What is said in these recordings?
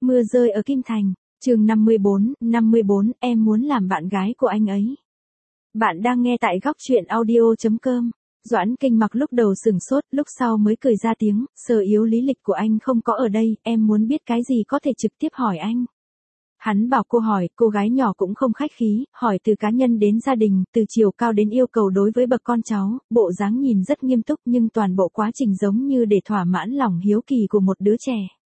Mưa rơi ở Kim Thành, chương 54, em muốn làm bạn gái của anh ấy. Bạn đang nghe tại góc truyện audio.com. Doãn Kinh Mặc lúc đầu sửng sốt, lúc sau mới cười ra tiếng, Sở Yếu lý lịch của anh không có ở đây, em muốn biết cái gì có thể trực tiếp hỏi anh. Hắn bảo cô hỏi, cô gái nhỏ cũng không khách khí, hỏi từ cá nhân đến gia đình, từ chiều cao đến yêu cầu đối với bậc con cháu, bộ dáng nhìn rất nghiêm túc nhưng toàn bộ quá trình giống như để thỏa mãn lòng hiếu kỳ của một đứa trẻ.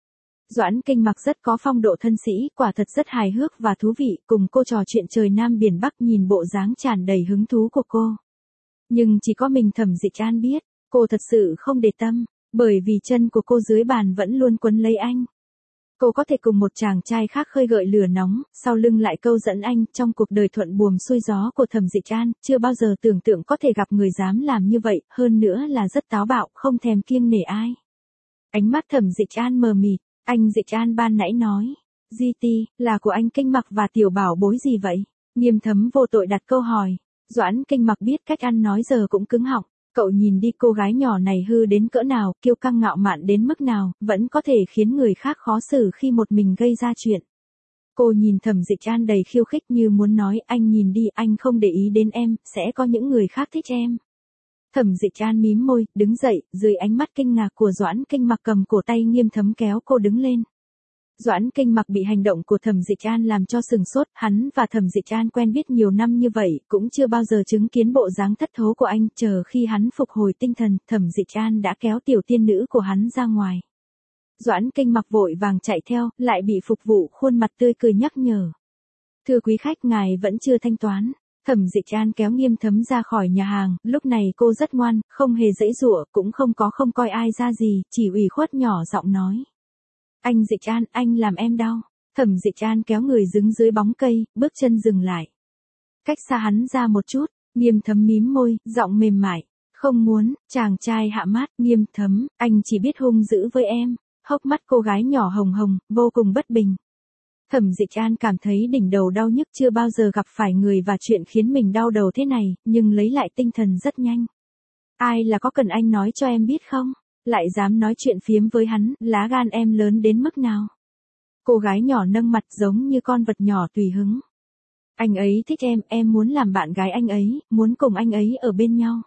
Doãn Kinh Mặc rất có phong độ thân sĩ, quả thật rất hài hước và thú vị, cùng cô trò chuyện trời Nam biển Bắc nhìn bộ dáng tràn đầy hứng thú của cô. Nhưng chỉ có mình Thẩm Dịch An biết, cô thật sự không để tâm, bởi vì chân của cô dưới bàn vẫn luôn quấn lấy anh. Cô có thể cùng một chàng trai khác khơi gợi lửa nóng, sau lưng lại câu dẫn anh, trong cuộc đời thuận buồm xuôi gió của Thẩm Dịch An, chưa bao giờ tưởng tượng có thể gặp người dám làm như vậy, hơn nữa là rất táo bạo, không thèm kiêng nể ai. Ánh mắt Thẩm Dịch An mờ mịt, anh Dịch An ban nãy nói, GT, là của anh Kinh Mặc và tiểu bảo bối gì vậy? Nghiêm Thấm vô tội đặt câu hỏi. Doãn Kinh Mặc biết cách ăn nói giờ cũng cứng họng, cậu nhìn đi cô gái nhỏ này hư đến cỡ nào, kiêu căng ngạo mạn đến mức nào, vẫn có thể khiến người khác khó xử khi một mình gây ra chuyện. Cô nhìn Thẩm Dịch An đầy khiêu khích như muốn nói, anh nhìn đi, anh không để ý đến em, sẽ có những người khác thích em. Thẩm Dịch An mím môi, đứng dậy, dưới ánh mắt kinh ngạc của Doãn Kinh Mặc cầm cổ tay Nghiêm Thấm kéo cô đứng lên. Doãn Kinh Mặc bị hành động của Thẩm Dịch An làm cho sừng sốt, hắn và Thẩm Dịch An quen biết nhiều năm như vậy, cũng chưa bao giờ chứng kiến bộ dáng thất thố của anh, chờ khi hắn phục hồi tinh thần, Thẩm Dịch An đã kéo tiểu tiên nữ của hắn ra ngoài. Doãn Kinh Mặc vội vàng chạy theo, lại bị phục vụ khuôn mặt tươi cười nhắc nhở. Thưa quý khách, ngài vẫn chưa thanh toán. Thẩm Dịch An kéo Nghiêm Thấm ra khỏi nhà hàng, lúc này cô rất ngoan, không hề giãy giụa, cũng không coi ai ra gì, chỉ ủy khuất nhỏ giọng nói. Anh Dịch An, anh làm em đau. Thẩm Dịch An kéo người đứng dưới bóng cây, bước chân dừng lại. Cách xa hắn ra một chút, Nghiêm Thấm mím môi, giọng mềm mại. Không muốn, chàng trai hạ mát, Nghiêm Thấm, anh chỉ biết hung dữ với em. Hốc mắt cô gái nhỏ hồng hồng, vô cùng bất bình. Thẩm Dịch An cảm thấy đỉnh đầu đau nhức, chưa bao giờ gặp phải người và chuyện khiến mình đau đầu thế này, nhưng lấy lại tinh thần rất nhanh. Ai là có cần anh nói cho em biết không? Lại dám nói chuyện phiếm với hắn, lá gan em lớn đến mức nào? Cô gái nhỏ nâng mặt giống như con vật nhỏ tùy hứng. Anh ấy thích em muốn làm bạn gái anh ấy, muốn cùng anh ấy ở bên nhau.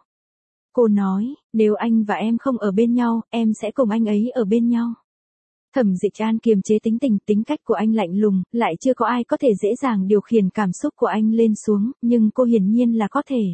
Cô nói, nếu anh và em không ở bên nhau, em sẽ cùng anh ấy ở bên nhau. Thẩm Dịch An kiềm chế tính cách của anh lạnh lùng, lại chưa có ai có thể dễ dàng điều khiển cảm xúc của anh lên xuống, nhưng cô hiển nhiên là có thể.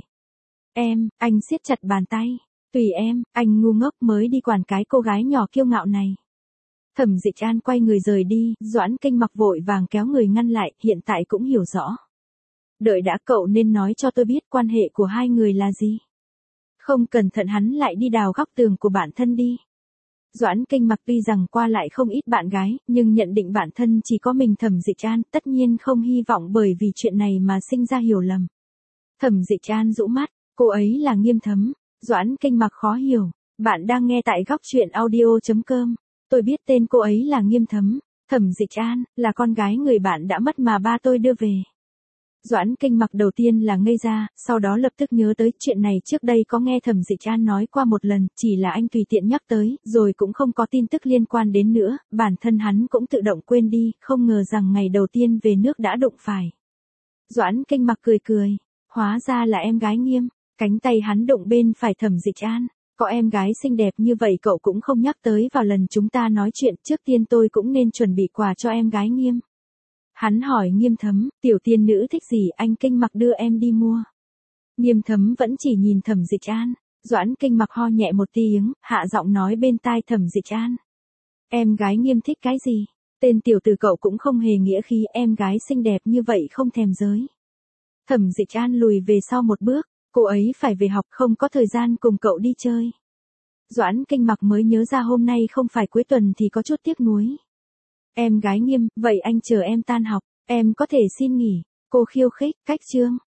Anh siết chặt bàn tay. Tùy em, anh ngu ngốc mới đi quản cái cô gái nhỏ kiêu ngạo này. Thẩm Dịch An quay người rời đi, Doãn Kinh Mặc vội vàng kéo người ngăn lại, hiện tại cũng hiểu rõ. Đợi đã, cậu nên nói cho tôi biết quan hệ của hai người là gì. Không cẩn thận hắn lại đi đào góc tường của bản thân đi. Doãn Kinh Mặc tuy rằng qua lại không ít bạn gái, nhưng nhận định bản thân chỉ có mình Thẩm Dịch An, tất nhiên không hy vọng bởi vì chuyện này mà sinh ra hiểu lầm. Thẩm Dịch An rũ mắt, cô ấy là Nghiêm Thấm. Doãn Kinh Mặc khó hiểu, bạn đang nghe tại góc truyện audio.com. Tôi biết tên cô ấy là Nghiêm Thấm. Thẩm Dịch An, là con gái người bạn đã mất mà ba tôi đưa về. Doãn Kinh Mặc đầu tiên là ngây ra, sau đó lập tức nhớ tới chuyện này trước đây có nghe Thẩm Dịch An nói qua một lần, chỉ là anh tùy tiện nhắc tới, rồi cũng không có tin tức liên quan đến nữa, bản thân hắn cũng tự động quên đi, không ngờ rằng ngày đầu tiên về nước đã đụng phải. Doãn Kinh Mặc cười, hóa ra là em gái Nghiêm. Cánh tay hắn đụng bên phải Thẩm Dịch An. Có em gái xinh đẹp như vậy cậu cũng không nhắc tới vào lần chúng ta nói chuyện, trước tiên tôi cũng nên chuẩn bị quà cho em gái Nghiêm. Hắn hỏi Nghiêm Thấm, tiểu tiên nữ thích gì, anh Kinh Mặc đưa em đi mua. Nghiêm Thấm vẫn chỉ nhìn Thẩm Dịch An. Doãn Kinh Mặc ho nhẹ một tiếng, hạ giọng nói bên tai Thẩm Dịch An. Em gái Nghiêm thích cái gì? Tên tiểu tử cậu cũng không hề nghĩa khí, em gái xinh đẹp như vậy không thèm giới. Thẩm Dịch An lùi về sau một bước. Cô ấy phải về học, không có thời gian cùng cậu đi chơi. Doãn Kinh Mặc mới nhớ ra hôm nay không phải cuối tuần thì có chút tiếc nuối. Em gái Nghiêm, vậy anh chờ em tan học, em có thể xin nghỉ. Cô khiêu khích, cách chương.